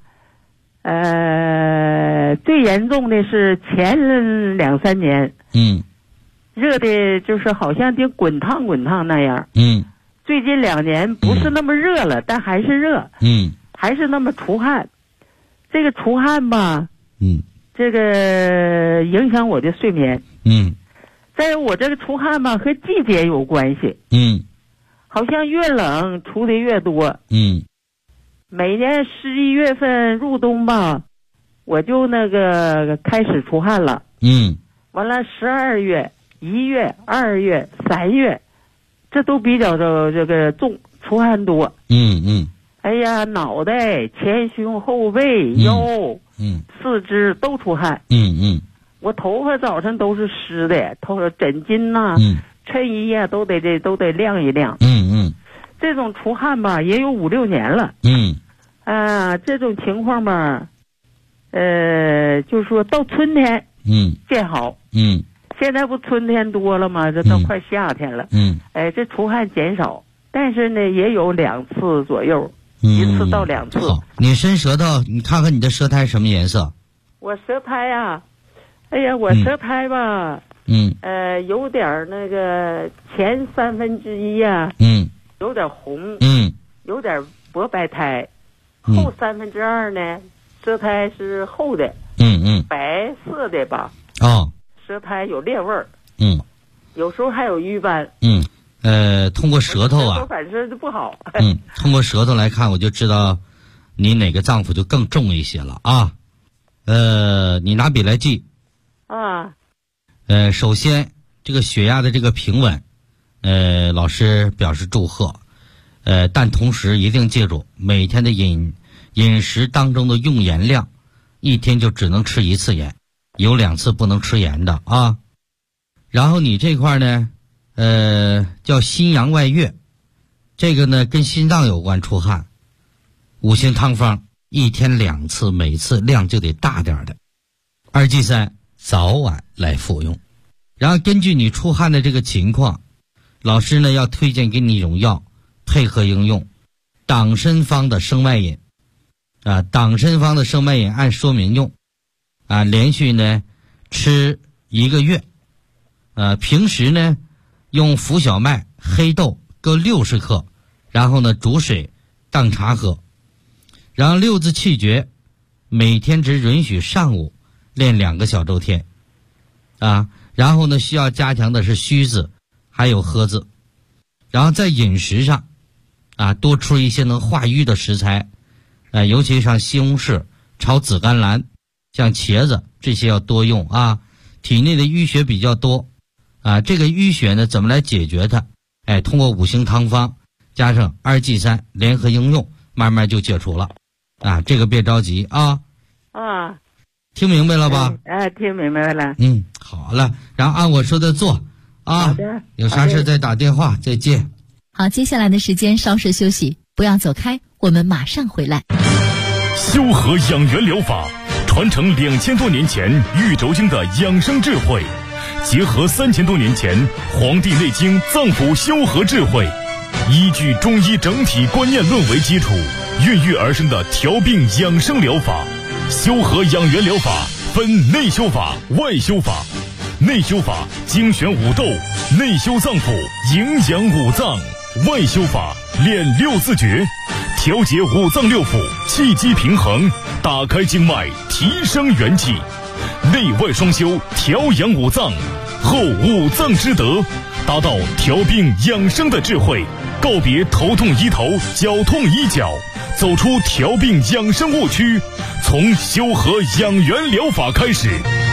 Speaker 5: 最严重的是前2、3年，热的就是好像就滚烫那样，最近2年不是那么热了，但还是热，还是那么出汗，这个出汗吧，这个影响我的睡眠，再有我这个出汗吧和季节有关系，好像越冷出的越多，每年11月份入冬吧，我就那个开始出汗了，完了12月、1月、2月、3月，这都比较这个重，出汗多，哎呀，脑袋、前胸、后背、腰，四肢都出汗，我头发早晨都是湿的，枕巾呐、衬衣呀都得晾一晾，这种出汗吧也有5、6年了，这种情况吧，就是说到春天，见好，现在不春天多了吗？这到快夏天了，这出汗减少，但是呢也有2次左右，1次到2次。
Speaker 3: 好，你伸舌头，你看看你的舌苔什么颜色？
Speaker 5: 我舌苔啊，哎呀，我舌苔吧，有点那个前1/3呀，有点红，有点薄白苔，后2/3呢，舌苔是厚的，白色的吧，舌苔有裂味儿，有时候还有瘀斑，
Speaker 3: 通过舌头啊，
Speaker 5: 反正不好，
Speaker 3: 通过舌头来看，我就知道你哪个脏腑就更重一些了啊。你拿笔来记
Speaker 5: 啊。
Speaker 3: 首先这个血压的这个平稳，老师表示祝贺。但同时一定记住，每天的饮食当中的用盐量，一天就只能吃1次盐，有2次不能吃盐的啊。然后你这块呢，叫心阳外越，这个呢跟心脏有关，出汗。5行汤方1天2次，每次量就得大点的。2剂3早晚来服用。然后根据你出汗的这个情况，老师呢要推荐给你一种药，配合应用党参方的生脉饮党参方的生脉饮按说明用连续呢吃1个月平时呢用浮小麦、黑豆各60克，然后呢煮水当茶喝，然后6字气诀每天只允许上午练2个小周天然后呢需要加强的是虚字还有喝字，然后在饮食上多吃一些能化瘀的食材尤其像西红柿、炒紫甘蓝、像茄子这些要多用体内的淤血比较多这个淤血呢怎么来解决它？通过5行汤方加上2剂3联合应用，慢慢就解除了这个别着急听明白了吧？
Speaker 5: 听明白了。
Speaker 3: 好了，然后按我说的做
Speaker 5: 好的，
Speaker 3: 有啥事再打电话，再见。
Speaker 2: 好，接下来的时间稍事休息，不要走开，我们马上回来。
Speaker 1: 修和养元疗法传承2000多年前玉轴经的养生智慧，结合3000多年前《黄帝内经》脏腑修和智慧，依据中医整体观念论为基础，孕育而生的调病养生疗法。修和养元疗法分内修法、外修法。内修法精选五斗，内修脏腑，营养五脏；外修法练六字诀，调节五脏六腑，气机平衡，打开经脉，提升元气。内外双修，调养五脏，后五脏之德，达到调病养生的智慧。告别头痛医头，脚痛医脚，走出调病养生误区，从修和养元疗法开始。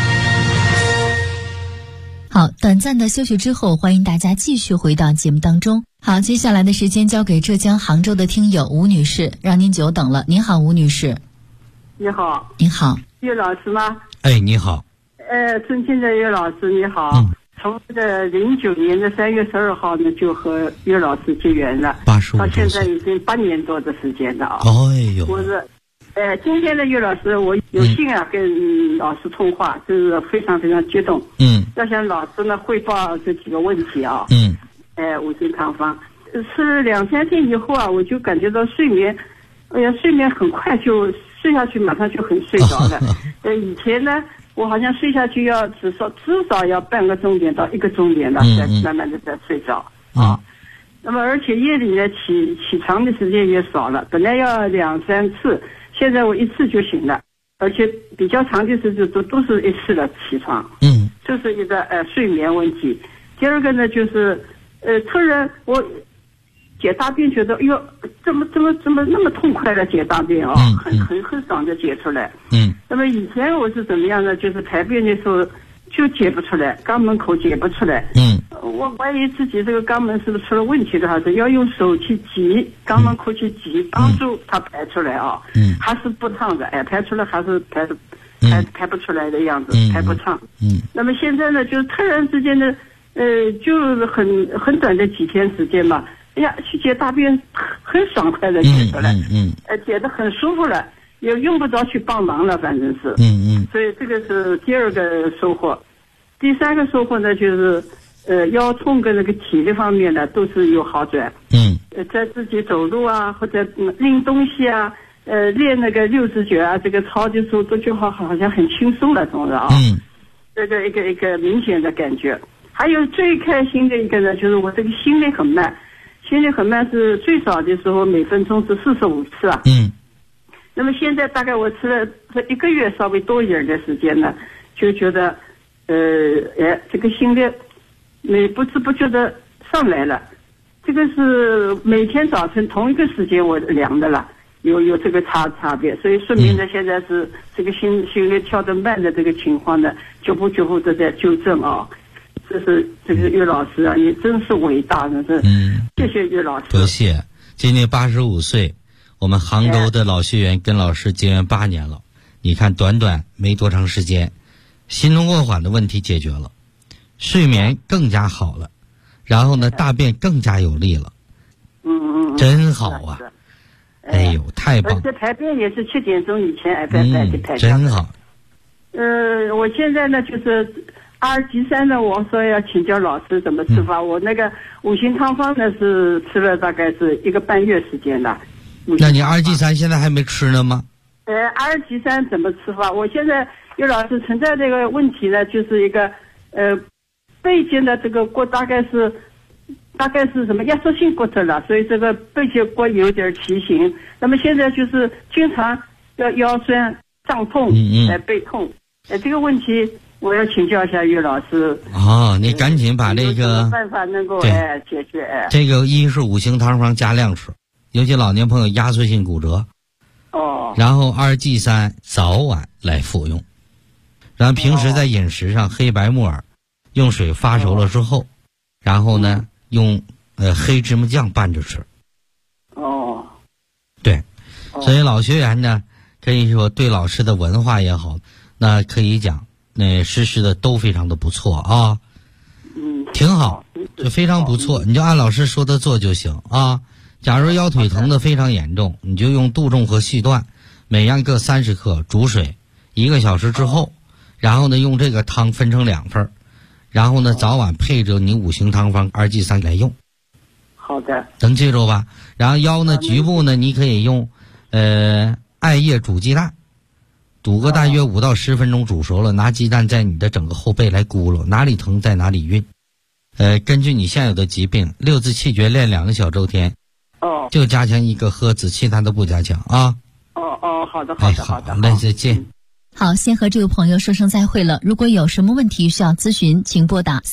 Speaker 2: 好，短暂的休息之后，欢迎大家继续回到节目当中。好，接下来的时间交给浙江杭州的听友吴女士，让您久等了。您好，吴女士。
Speaker 6: 你好。
Speaker 2: 您好。
Speaker 6: 岳老师吗？
Speaker 3: 哎，你好。
Speaker 6: 尊敬的岳老师，你好。从这个09年的3月12号呢，就和岳老师结缘了，85到现在已经8年多的时间了啊。
Speaker 3: 哎呦。
Speaker 6: 我是。今天的岳老师，我有幸跟老师通话，就是非常非常激动。要向老师呢汇报这几个问题啊。五行汤方吃了2-3天以后啊，我就感觉到睡眠，睡眠很快就睡下去，马上就很睡着了。以前呢，我好像睡下去要至少要半个钟点到1个钟点了，再慢慢的再睡着啊。那么而且夜里呢起床的时间也少了，本来要2-3次。现在我1次就行了，而且比较长的时间都是1次的起床。这是一个睡眠问题。第二个呢就是突然我解大便觉得哟怎么那么痛快的解大便啊，很爽的解出来。那么以前我是怎么样呢？就是排便的时候就解不出来，肛门口解不出来。我怀疑自己这个肛门是不是出了问题的话，是要用手去挤肛门口去挤，帮助它排出来啊。还是不畅的，排出来还是排不出来的样子，排不畅。那么现在呢，就是突然之间的，就是很短的几天时间嘛，哎呀，去解大便很爽快的解出来，解得很舒服了，也用不着去帮忙了，反正是。所以这个是第二个收获。第三个收获呢，就是腰痛跟那个体力方面呢都是有好转。在自己走路啊，或者拎东西啊，练那个六字诀啊，这个操的时候都就好像很轻松了，总是啊。这个一个明显的感觉。还有最开心的一个呢，就是我这个心率很慢，是最少的时候每分钟是45次啊。那么现在大概我吃了这1个月稍微多一点的时间呢，就觉得这个心率不知不觉的上来了。这个是每天早晨同一个时间我量的了，有这个差别，所以说明呢现在是这个心率跳得慢的这个情况呢，逐步的在纠正啊。这是这个岳老师啊，你真是伟大的，谢谢岳老师。
Speaker 3: 多谢。今年85岁，我们杭州的老学员跟老师结缘8年了。你看，短没多长时间，心中过缓的问题解决了，睡眠更加好了，然后呢，大便更加有力了。真好啊！哎呦，太棒了！
Speaker 6: 这排便也是7点钟以前排排。
Speaker 3: 真好。
Speaker 6: 我现在呢就是2G3呢，我说要请教老师怎么吃法。我那个五行汤方呢是吃了大概是1个半月时间了。
Speaker 3: 那你2G3现在还没吃呢吗
Speaker 6: ？2G3怎么吃法？我现在岳老师存在这个问题呢，就是一个背肩的这个骨大概是什么压缩性骨折了，所以这个背肩骨有点畸形。那么现在就是经常要腰酸、胀痛、背痛。这个问题我要请教一下岳老师。
Speaker 3: 你赶紧把这个
Speaker 6: 什么办法能够解决。
Speaker 3: 这个一是五行汤方加量吃，尤其老年朋友压缩性骨折。然后2G3早晚来服用，然后平时在饮食上黑白木耳用水发熟了之后，然后呢用黑芝麻酱拌着吃。对，所以老学员呢可以说对老师的文化也好，那可以讲实施的都非常的不错啊。挺好，就非常不错，你就按老师说的做就行啊。假如腰腿疼的非常严重，你就用杜仲和细段每样各30克煮水 1个小时之后，然后呢用这个汤分成2份，然后呢早晚配着你5行汤方2G3来用。
Speaker 6: 好的，
Speaker 3: 能记住吧？然后腰呢局部呢你可以用艾叶煮鸡蛋，煮个大约5到10分钟，煮熟了，拿鸡蛋在你的整个后背来咕噜，哪里疼在哪里运。根据你现有的疾病，6字气诀练2个小周天，就加强1个喝子，其他都不加强啊。
Speaker 6: 好的，
Speaker 3: 好的，那再见。
Speaker 2: 好，先和这位朋友说声再会了。如果有什么问题需要咨询，请拨打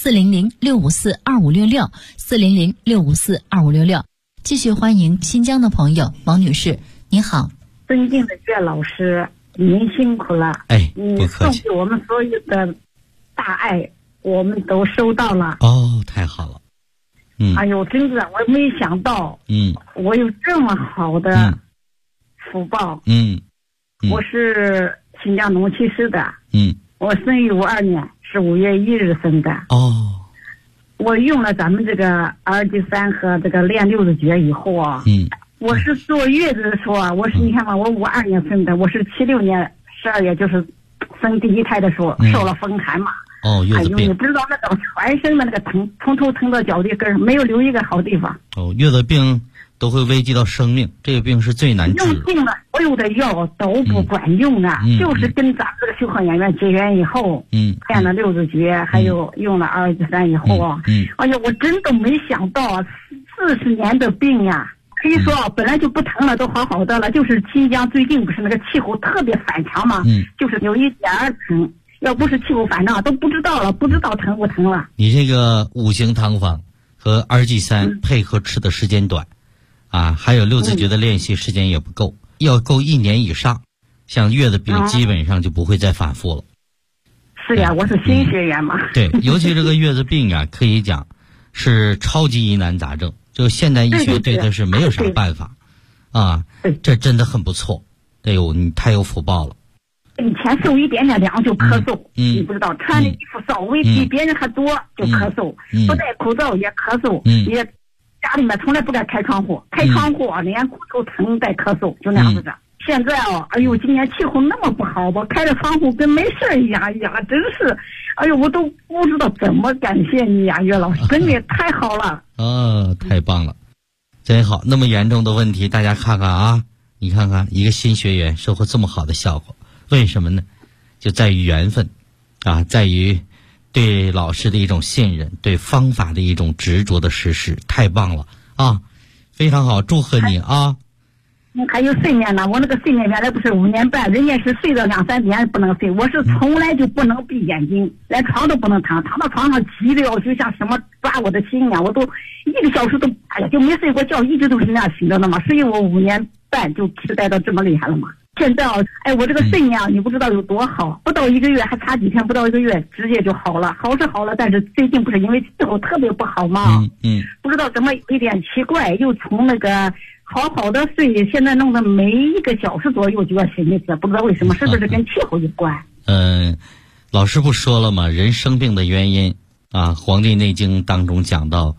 Speaker 2: 400-654-2566，400-654-2566。继续欢迎新疆的朋友王女士，你好。
Speaker 7: 尊敬的岳老师，您辛苦了。
Speaker 3: 不客气。
Speaker 7: 送给我们所有的大爱，我们都收到了。
Speaker 3: 太好了。
Speaker 7: 哎呦，真的，我没想到，我有这么好的福报。我是新疆农旗市的。我生于52年，是5月1日生的。我用了咱们这个2G3和这个练6字诀以后啊，我是坐月子的时候啊，你看嘛，我52年生的，我是76年12月就是生第1胎的时候受了风寒嘛。
Speaker 3: 月子病。
Speaker 7: 你不知道那种全身的那个疼，从头疼到脚底跟，没有留一个好地方。
Speaker 3: 月子病都会危及到生命，这个病是最难治的。
Speaker 7: 用尽了所有的药都不管用啊，就是跟咱们这个修和演员结缘以后，练了6字诀，还有用了2G3以后啊，哎呀，我真的没想到40年的病呀。可以说本来就不疼了，都好好的了，就是新疆最近不是那个气候特别反常嘛，就是有一点疼，要不是气候反常都不知道疼不疼了。
Speaker 3: 你这个5行汤方和2G3配合吃的时间短还有6字诀的练习时间也不够，要够1年以上，像月子病基本上就不会再反复了。
Speaker 7: 是呀，我是新学员嘛。
Speaker 3: 对，尤其这个月子病可以讲是超级疑难杂症，就现代医学对它是没有啥办法这真的很不错。你太有福报了。
Speaker 7: 以前受一点点凉就咳嗽，你不知道，穿的衣服稍微比别人还多就咳嗽，不戴口罩也咳嗽，也家里面从来不敢开窗户，连骨头疼带咳嗽，就那样子的。现在哎呦，今年气候那么不好，我开着窗户跟没事一样，真是，哎呦，我都不知道怎么感谢你呀，岳老师，真的太好了。
Speaker 3: 太棒了，真好。那么严重的问题，大家看看你看看一个新学员收获这么好的效果，为什么呢？就在于缘分在于对老师的一种信任，对方法的一种执着的实施，太棒了非常好，祝贺你
Speaker 7: 还有睡眠呢，我那个睡眠原来不是5年半，人家是睡到2、3点不能睡，我是从来就不能闭眼睛，连床都不能躺到床上急的就像什么抓我的心一样，我都1个小时都就没睡过觉，一直都是那样醒着的嘛，所以我5年半就期待到这么厉害了嘛。现在我这个睡眠你不知道有多好，不到1个月，还差几天，不到1个月直接就好了，好是好了，但是最近不是因为气候特别不好嘛，不知道怎么有一点奇怪，又从那个好好的睡，现在弄得每1个小时左右就要醒一次，不知道为什么，是不是跟气候有关？
Speaker 3: 老师不说了吗？人生病的原因《黄帝内经》当中讲到，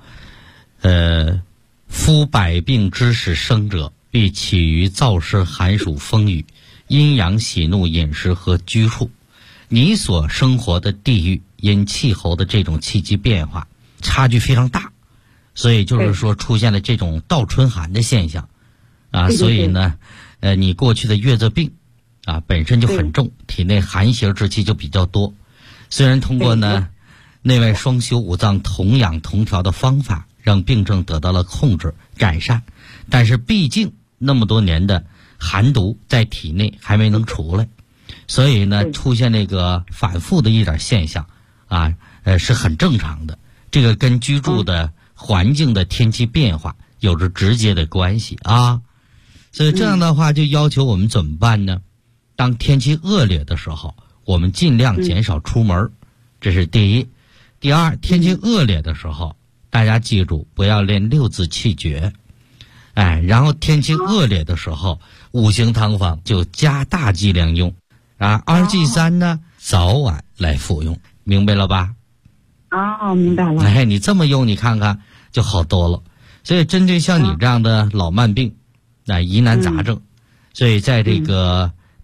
Speaker 3: 夫百病之始生者，必起于燥湿寒暑风雨，阴阳喜怒饮食和居处。你所生活的地域因气候的这种气机变化差距非常大，所以就是说出现了这种倒春寒的现象所以呢你过去的月子病本身就很重，体内寒邪之气就比较多。虽然通过呢内外双修5脏同养同调的方法让病症得到了控制改善，但是毕竟那么多年的寒毒在体内还没能出来，所以呢出现那个反复的一点现象是很正常的。这个跟居住的环境的天气变化有着直接的关系所以这样的话就要求我们怎么办呢？当天气恶劣的时候，我们尽量减少出门，这是第一。第二，天气恶劣的时候，大家记住不要练6字气诀然后天气恶劣的时候，5行汤方就加大剂量用2G3呢早晚来服用，明白了吧？
Speaker 7: 明白了。
Speaker 3: 你这么用你看看就好多了。所以针对像你这样的老慢病疑难杂症，所以在这个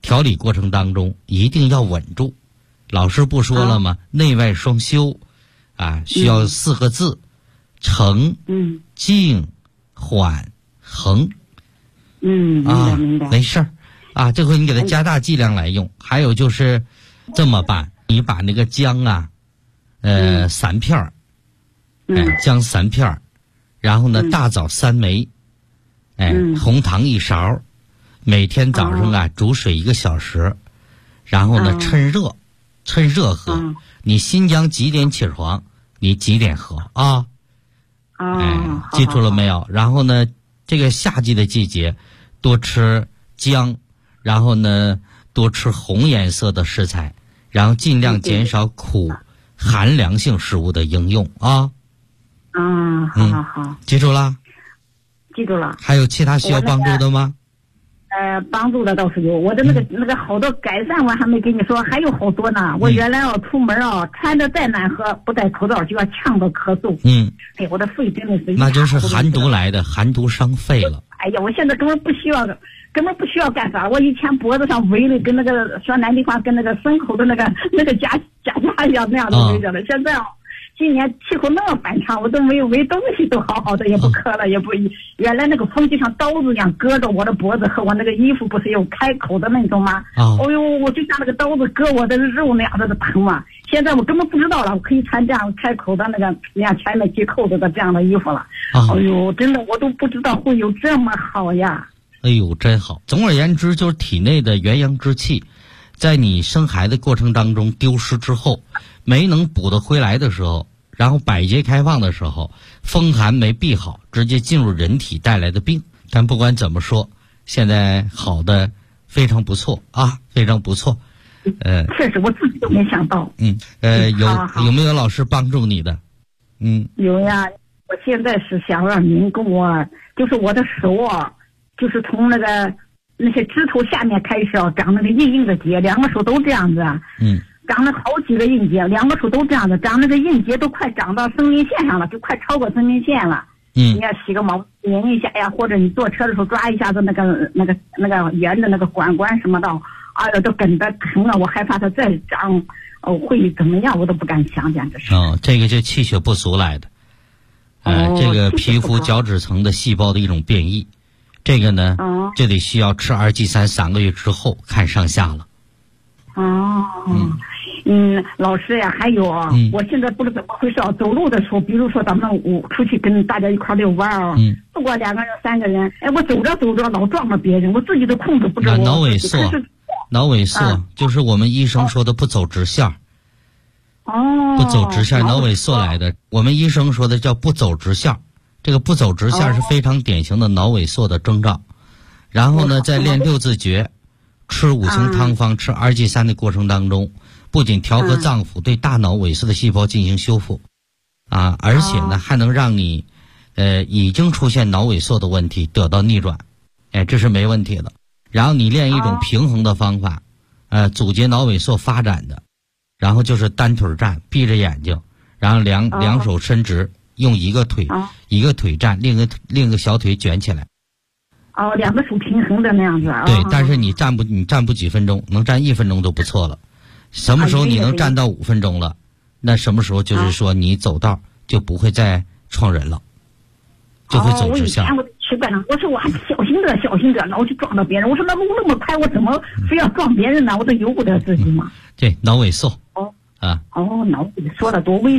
Speaker 3: 调理过程当中一定要稳住。老师不说了吗？内外双修，需要4个字：沉、静、缓、恒。
Speaker 7: 明白明白。
Speaker 3: 没事儿这回你给它加大剂量来用。还有就是这么办，你把那个姜3片儿，姜3片儿，然后呢大枣3枚，红糖1勺，每天早上煮水1个小时，然后呢趁热喝。你新疆几点起床，你几点喝啊？记住了没有？然后呢，这个夏季的季节，多吃姜，然后呢多吃红颜色的食材，然后尽量减少苦寒凉性食物的应用啊。
Speaker 7: 好，
Speaker 3: 记住了。
Speaker 7: 记住了。
Speaker 3: 还有其他需要帮助的吗？
Speaker 7: 帮助的倒是有，我的那个好多改善我还没跟你说，还有好多呢。我原来出门穿的再难喝，不戴口罩就要呛着咳嗽。我的肺真的是。
Speaker 3: 那就是寒毒来的，寒毒伤肺了。
Speaker 7: 哎呀，我现在根本不需要干啥。我以前脖子上围的跟那个说南地方跟那个牲口的那个夹一样那样的围着的，现在今年气候那么反常，我都没有围东西都好好的，也不渴了，也不原来那个风就像刀子一样割着我的脖子和我那个衣服不是有开口的那种吗？我就像那个刀子割我的肉那样的疼嘛。现在我根本不知道了，我可以穿这样开口的那个前面系扣子的这样的衣服了。真的我都不知道会有这么好呀。
Speaker 3: 哎呦，真好。总而言之，就是体内的元阳之气，在你生孩子过程当中丢失之后，没能补得回来的时候，然后百节开放的时候，风寒没避好，直接进入人体带来的病。但不管怎么说，现在好的非常不错非常不错。
Speaker 7: 确实我自己都没想到。
Speaker 3: 有没有老师帮助你的？
Speaker 7: 有呀，我现在是想让您跟我，就是我的手就是从那些指头下面开始长那个硬硬的结，2个手都这样子。长了好几个硬结，2个手都这样子，长那个硬结都快长到生命线上了，就快超过生命线了。你要洗个毛拧一下呀，或者你坐车的时候抓一下子那个圆的那个管什么的，都跟着疼了，我害怕它再长，会怎么样，我都不敢想，简直是。
Speaker 3: 这个就气血不足来的，这个皮肤角质层的细胞的一种变异，这个呢，就得需要吃2G3 3个月之后看上下了。
Speaker 7: 老师呀，还有我现在不知道怎么回事走路的时候，比如说咱们出去跟大家一块遛弯不管2个人3个人，我走着老撞着别人，我自己都控制不住。
Speaker 3: 脑萎缩就是我们医生说的不走直线。不走直线，脑萎缩来的。我们医生说的叫不走直线，这个不走直线是非常典型的脑萎缩的征兆。然后呢，在练6字诀，吃5行汤方，吃2G3的过程当中，不仅调和脏腑，对大脑萎缩的细胞进行修复，而且呢还能让你已经出现脑萎缩的问题得到逆转，这是没问题的。然后你练一种平衡的方法，阻截脑萎缩发展的，然后就是单腿站，闭着眼睛，然后两手伸直，用一个腿站，另一个小腿卷起来。
Speaker 7: 2个手平衡的那样子。
Speaker 3: 对，但是你站不几分钟，能站1分钟都不错了。什么时候你能站到5分钟了，那什么时候就是说你走道就不会再撞人了，就会走直线。
Speaker 7: 我奇怪了，我说我还小心着，老去撞到别人。我说那路那么快，我怎么非要撞别人呢？我都由不得自己嘛。
Speaker 3: 对，脑萎缩。
Speaker 7: 脑萎缩的多危